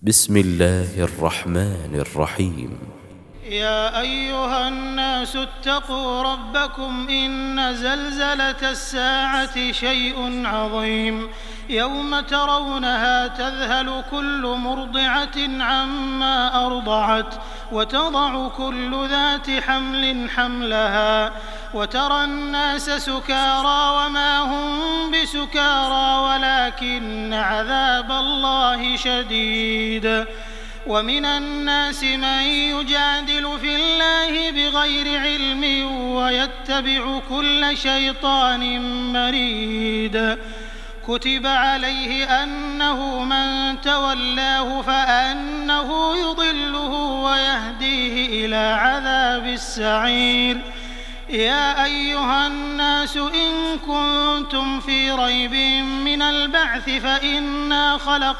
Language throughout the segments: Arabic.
بسم الله الرحمن الرحيم. يا أيها الناس اتقوا ربكم إن زلزلة الساعة شيء عظيم يوم ترونها تذهل كل مرضعة عما أرضعت وتضع كل ذات حمل حملها وترى الناس سكارى وما هم بسكارى ولكن عذاب الله شديد. ومن الناس من يجادل في الله بغير علم ويتبع كل شيطان مريد. كتب عليه أنه من تولاه فأنه يضله ويهديه إلى عذاب السعير. يا أيها الناس إن كنتم في ريب من البعث فإنا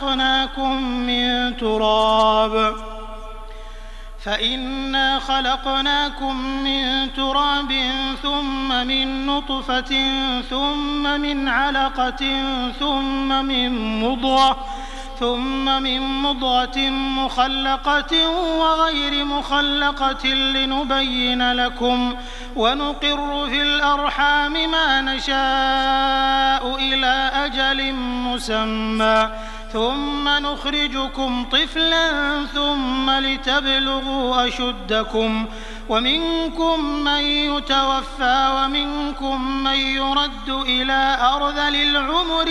خلقناكم من تراب ثم من نطفة ثم من علقة ثم من مضغة مخلقة وغير مخلقة لنبين لكم ونقر في الأرحام ما نشاء إلى أجل مسمى ثم نخرجكم طفلا ثم لتبلغوا أشدكم ومنكم من يتوفى ومنكم من يرد إلى أرذل العمر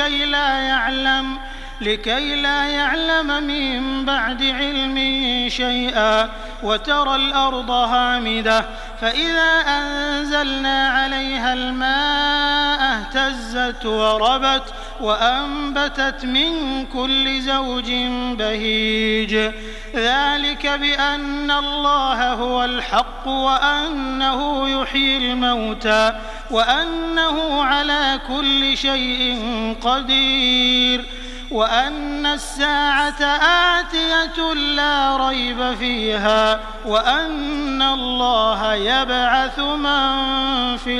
لكي لا يعلم من بعد علم شيئا. وترى الأرض هامدة فإذا أنزلنا عليها الماء اهتزت وربت وأنبتت من كل زوج بهيج. ذلك بأن الله هو الحق وأنه يحيي الموتى وأنه على كل شيء قدير وأن الساعة آتية لا ريب فيها وأن الله يبعث من في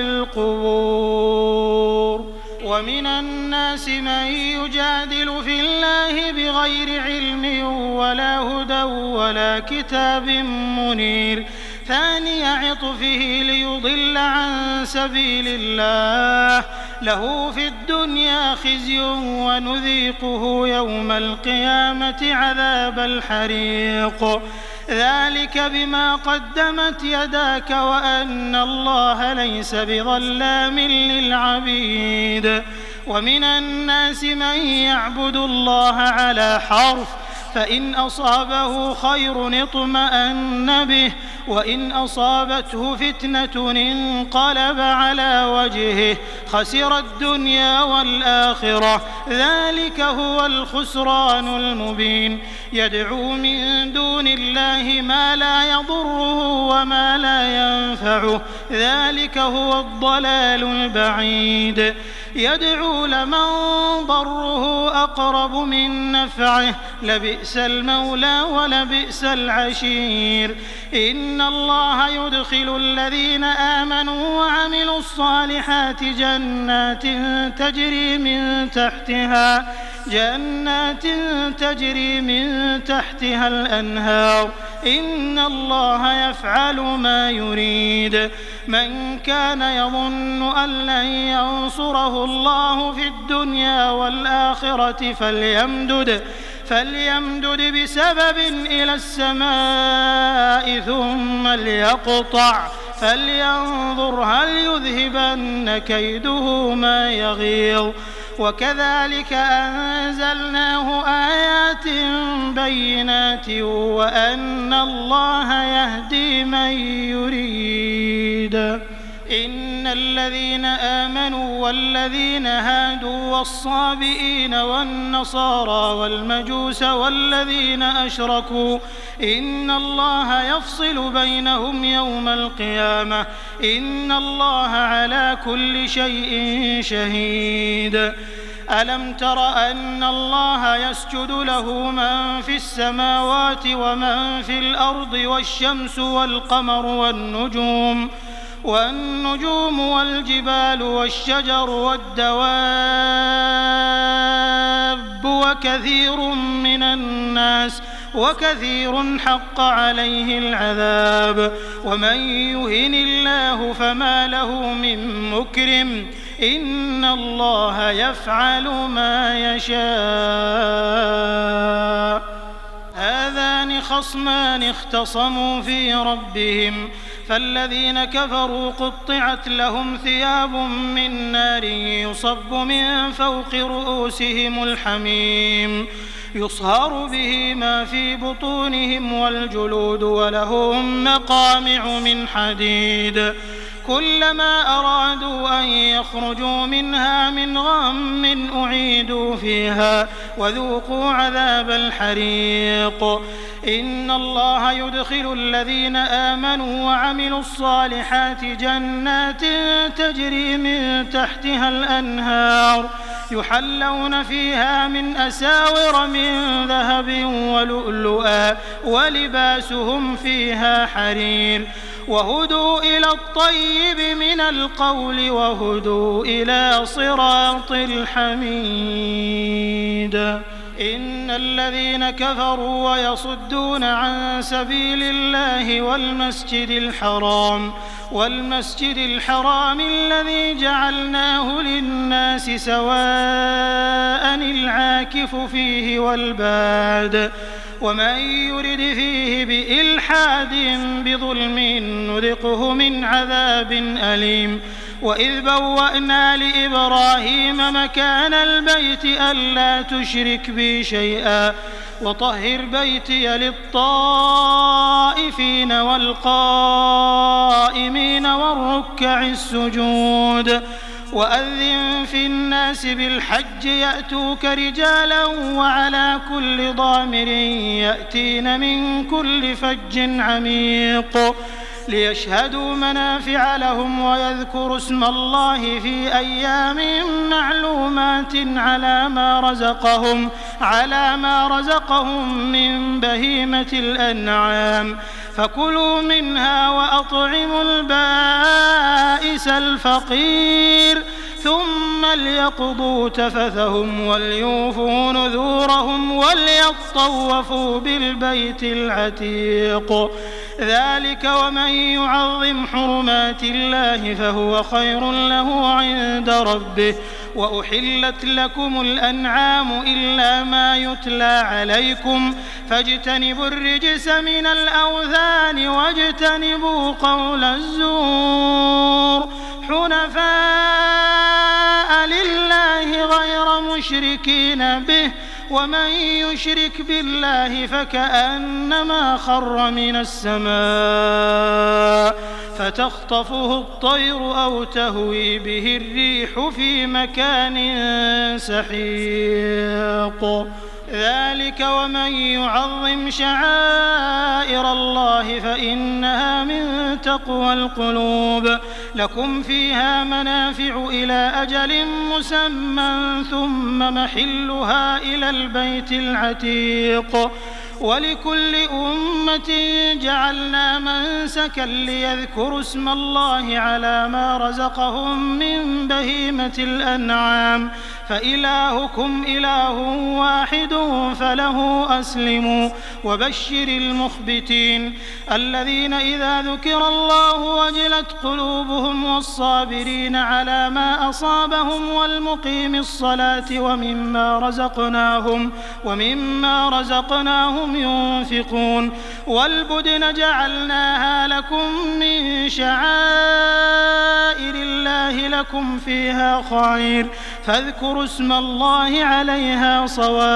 القبور. ومن الناس من يجادل في الله بغير علم ولا هدى ولا كتاب منير ثاني عطفه ليضل عن سبيل الله له في الدنيا خزي ونذيقه يوم القيامة عذاب الحريق. ذلك بما قدمت يداك وأن الله ليس بظلام للعبيد. ومن الناس من يعبد الله على حرف فإن أصابه خير اطمأن به وإن أصابته فتنة انقلب على وجهه خسر الدنيا والآخرة ذلك هو الخسران المبين. يدعو من دون الله ما لا يضره وما لا ينفعه ذلك هو الضلال البعيد. يدعو لمن ضره أقرب من نفعه لبئس المولى ولبئس العشير. إن الله يدخل الذين آمنوا وعملوا الصالحات جنات تجري من تحتها الأنهار إن الله يفعل ما يريد. من كان يظن أن لن ينصره الله في الدنيا والآخرة فليمدد بسبب إلى السماء ثم ليقطع فلينظر هل يذهبن كيده ما يغيظ. وكذلك أنزلناه آيات بينات وأن الله يهدي من يريد. إن الذين آمنوا والذين هادوا والصابئين والنصارى والمجوس والذين أشركوا إن الله يفصل بينهم يوم القيامة إن الله على كل شيء شهيد. ألم تر أن الله يسجد له من في السماوات ومن في الأرض والشمس والقمر والنجوم والجبال والشجر والدواب وكثير من الناس وكثير حق عليه العذاب. ومن يهن الله فما له من مكرم إن الله يفعل ما يشاء. هذان خصمان اختصموا في ربهم فالذين كفروا قطعت لهم ثياب من نار يصب من فوق رؤوسهم الحميم يصهر به ما في بطونهم والجلود ولهم مقامع من حديد كلما أرادوا أن يخرجوا منها من غم أعيدوا فيها وذوقوا عذاب الحريق. إن الله يدخل الذين آمنوا وعملوا الصالحات جنات تجري من تحتها الأنهار يحلون فيها من أساور من ذهب ولؤلؤا ولباسهم فيها حرير وهدوا إلى الطيب من القول وهدوا إلى صراط الحميد. إن الذين كفروا ويصدون عن سبيل الله والمسجد الحرام الذي جعلناه للناس سواء العاكف فيه والباد ومن يرد فيه بإلحاد بظلم نذقه من عذاب أليم. وإذ بوأنا لإبراهيم مكان البيت ألا تشرك بي شيئا وطهر بيتي للطائفين والقائمين والركع السجود. وأذن في الناس بالحج يأتوك رجالا وعلى كل ضامر يأتين من كل فج عميق ليشهدوا منافع لهم ويذكروا اسم الله في أيام معلومات على ما رزقهم من بهيمة الأنعام فكلوا منها وأطعموا البائس الفقير ثم ليقضوا تفثهم وليوفوا نذورهم وليطوفوا بالبيت العتيق. ذلك ومن يعظم حرمات الله فهو خير له عند ربه. وأحلت لكم الأنعام إلا ما يتلى عليكم فاجتنبوا الرجس من الأوثان واجتنبوا قول الزور حنفاء لله غير مشركين به ومن يشرك بالله فكأنما خر من السماء فتخطفه الطير أو تهوي به الريح في مكان سحيق. ذلك ومن يعظم شعائر الله فإنها من تقوى القلوب. لكم فيها منافع إلى أجل مسمى ثم محلها إلى البيت العتيق. ولكل أمة جعلنا منسكا ليذكروا اسم الله على ما رزقهم من بهيمة الأنعام فإلهكم إله واحد فله أسلموا. وبشر المخبتين الذين إذا ذكر الله وجلت قلوبهم والصابرين على ما أصابهم والمقيم الصلاة ومما رزقناهم ينفقون. والبدن جعلناها لكم من شعائر الله لكم فيها خير فاذكروا اسم الله عليها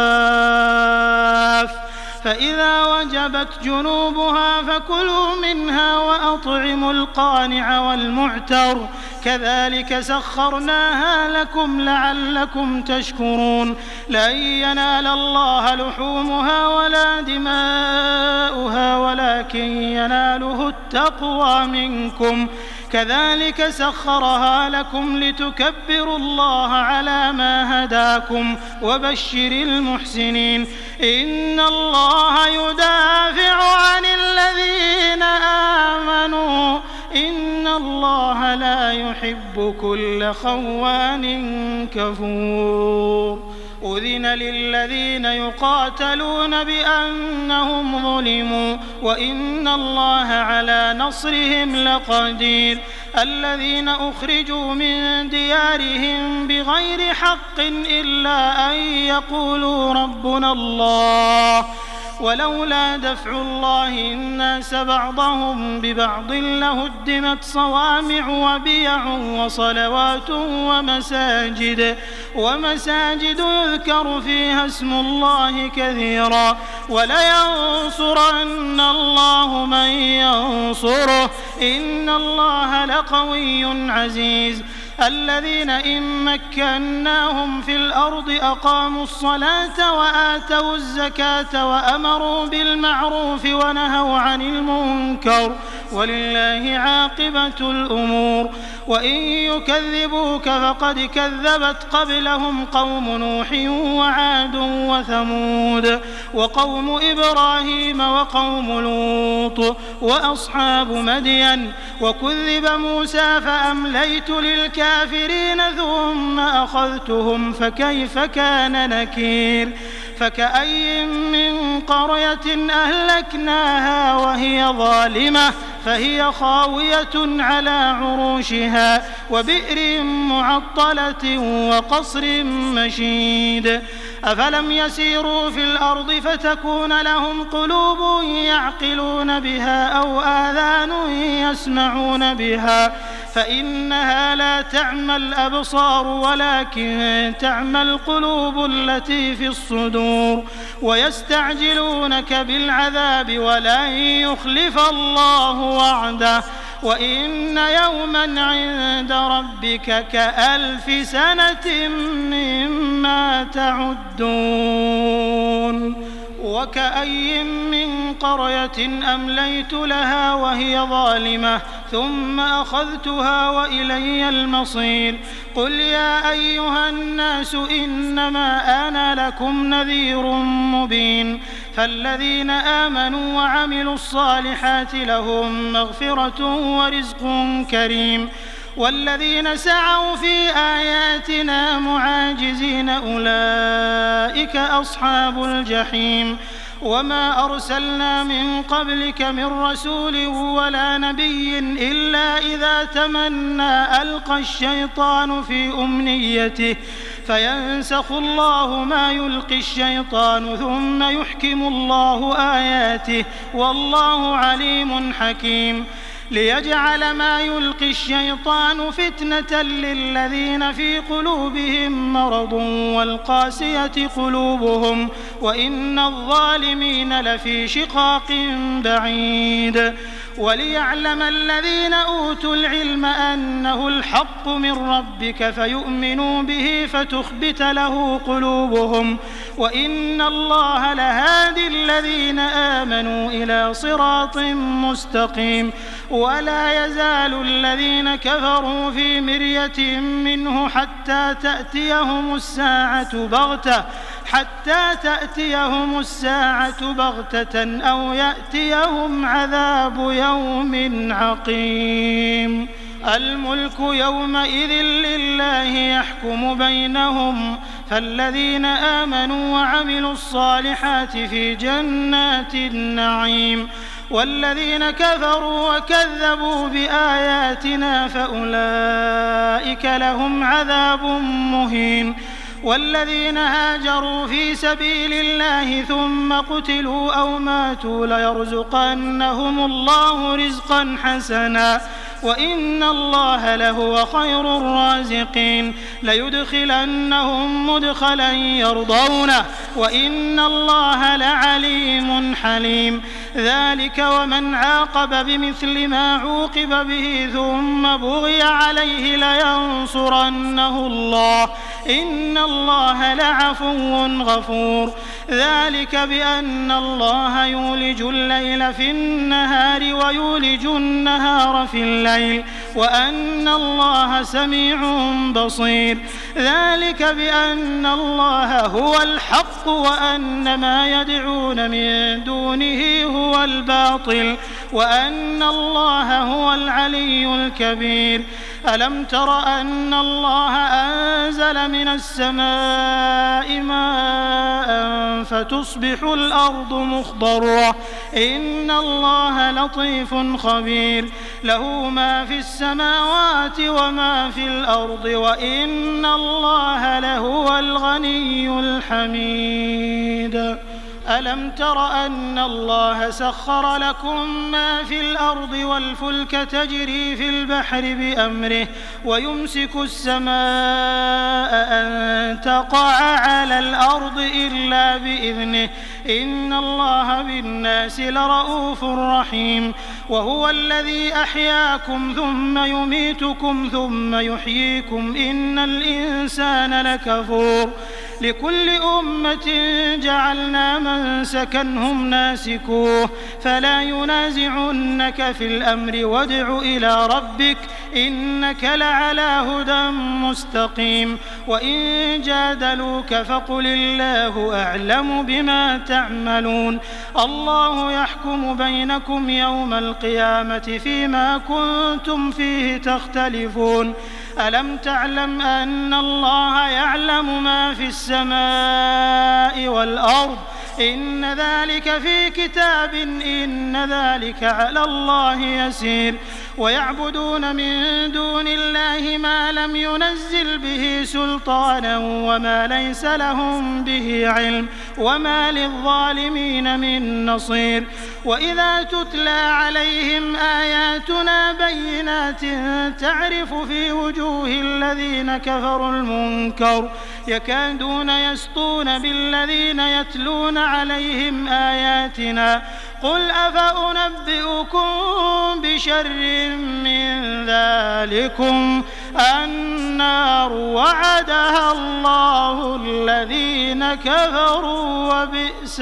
صواف فإذا وجبت جنوبها فكلوا منها وأطعموا القانع والمعتر كذلك سخرناها لكم لعلكم تشكرون. لن ينال الله لحومها ولا دماؤها ولكن يناله التقوى منكم كذلك سخرها لكم لتكبروا الله على ما هداكم وبشر المحسنين. إن الله يدافع عن الذين آمنوا إن الله لا يحب كل خوان كفور. أذن للذين يقاتلون بأنهم ظلموا وإن الله على نصرهم لقدير الذين أخرجوا من ديارهم بغير حق إلا أن يقولوا ربنا الله ولولا دفع الله الناس بعضهم ببعض لهدمت صوامع وبيع وصلوات ومساجد يذكر فيها اسم الله كثيرا ولينصرن الله من ينصره إن الله لقوي عزيز الذين إن مكناهم في الأرض أقاموا الصلاة وآتوا الزكاة وأمروا بالمعروف ونهوا عن المنكر ولله عاقبة الأمور وإن يكذبوك فقد كذبت قبلهم قوم نوح وعاد وثمود وقوم إبراهيم وقوم لوط وأصحاب مدين وكذب موسى فأمليت للكافرين ثم أخذتهم فكيف كان نكير فكأي من قرية أهلكناها وهي ظالمة فهي خاوية على عروشها وبئر معطلة وقصر مشيد أفلم يسيروا في الأرض فتكون لهم قلوب يعقلون بها أو آذان يسمعون بها فإنها لا تعمى الأبصار ولكن تعمى القلوب التي في الصدور ويستعجلونك بالعذاب ولن يخلف الله وعده وإن يوما عند ربك كألف سنة مما تعدون وكأي من قرية أمليت لها وهي ظالمة ثم أخذتها وإلي المصير قل يا أيها الناس إنما أنا لكم نذير مبين فالذين آمنوا وعملوا الصالحات لهم مغفرة ورزق كريم والذين سعوا في آياتنا معاجزين أولئك أصحاب الجحيم وما أرسلنا من قبلك من رسول ولا نبي إلا إذا تمنى ألقى الشيطان في أمنيته فينسخ الله ما يلقي الشيطان ثم يحكم الله آياته والله عليم حكيم ليجعل ما يلقي الشيطان فتنة للذين في قلوبهم مرض والقاسية قلوبهم وإن الظالمين لفي شقاق بعيد وليعلم الذين أوتوا العلم أنه الحق من ربك فيؤمنوا به فتخبت له قلوبهم وإن الله لهادي الذين آمنوا إلى صراط مستقيم ولا يزال الذين كفروا في مرية منه حتى تأتيهم الساعة بغتة أو يأتيهم عذاب يوم عقيم الملك يومئذ لله يحكم بينهم فالذين آمنوا وعملوا الصالحات في جنات النعيم والذين كفروا وكذبوا بآياتنا فأولئك لهم عذاب مهين والذين هاجروا في سبيل الله ثم قتلوا أو ماتوا ليرزقنهم الله رزقا حسنا وإن الله لهو خير الرازقين ليدخلنهم مدخلا يرضونه وإن الله لعليم حليم ذلك ومن عاقب بمثل ما عوقب به ثم بغي عليه لينصرنه الله إن الله لعفو غفور ذلك بأن الله يولج الليل في النهار ويولج النهار في الليل وأن الله سميع بصير ذلك بأن الله هو الحق وأن ما يدعون من دونه هو الباطل وأن الله هو العلي الكبير ألم تر أن الله أنزل من السماء ماء فتصبح الأرض مخضرة إن الله لطيف خبير له ما في السماوات وما في الأرض وإن الله لهو الغني الحميد ألم تر أن الله سخر لكم ما في الأرض والفلك تجري في البحر بأمره ويمسك السماء أن تقع على الأرض إلا بإذنه إن الله بالناس لرءوف رحيم وهو الذي أحياكم ثم يميتكم ثم يحييكم إن الإنسان لكفور لكل أمة جعلنا منسكا هم ناسكوه فلا ينازعنك في الأمر وادع إلى ربك إنك لعلى هدى مستقيم وإن جادلوك فقل الله أعلم بما تعملون الله يحكم بينكم يوم القيامة فيما كنتم فيه تختلفون ألم تعلم أن الله يعلم ما في السماء والأرض إن ذلك في كتاب إن ذلك على الله يسير ويعبدون من دون الله ما لم ينزل به سلطانا وما ليس لهم به علم وما للظالمين من نصير وإذا تتلى عليهم آياتنا بينات تعرف في وجوه الذين كفروا المنكر يكادون يسطون بالذين يتلون عليهم آياتنا قل أفأنبئكم بشر من ذلكم النار وعدها الله الذين كفروا وبئس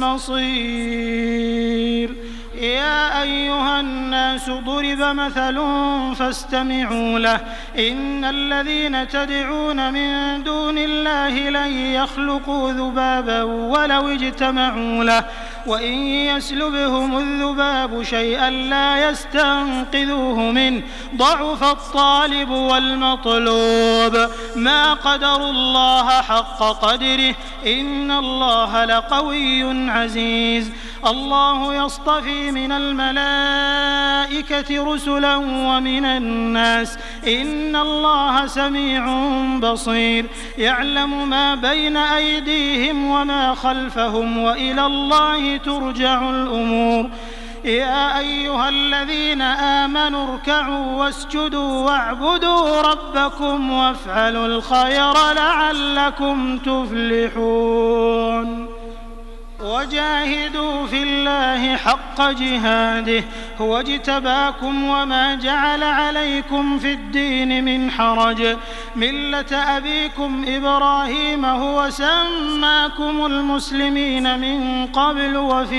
المصير يا أيها الناس ضرب مثل فاستمعوا له إن الذين تدعون من دون الله لن يخلقوا ذبابا ولو اجتمعوا له وإن يسلبهم الذباب شيئا لا يستنقذوه منه ضعف الطالب والمطلوب ما قدروا الله حق قدره إن الله لقوي عزيز الله يصطفي من الملائكة رسلا ومن الناس إن الله سميع بصير يعلم ما بين أيديهم وما خلفهم وإلى الله ترجع الأمور يا أيها الذين آمنوا اركعوا واسجدوا واعبدوا ربكم وافعلوا الخير لعلكم تفلحون وجاهدوا في الله حق جهاده هو اجتباكم وما جعل عليكم في الدين من حرج ملة أبيكم إبراهيم هو سماكم المسلمين من قبل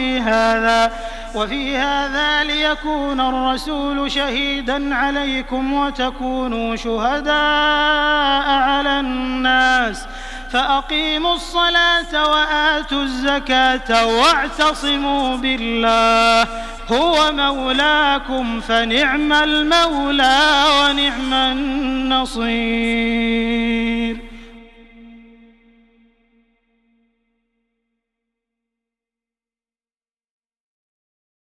وفي هذا ليكون الرسول شهيدا عليكم وتكونوا شهداء على الناس فأقيموا الصلاة وآتوا الزكاة واعتصموا بالله هو مولاكم فنعم المولى ونعم النصير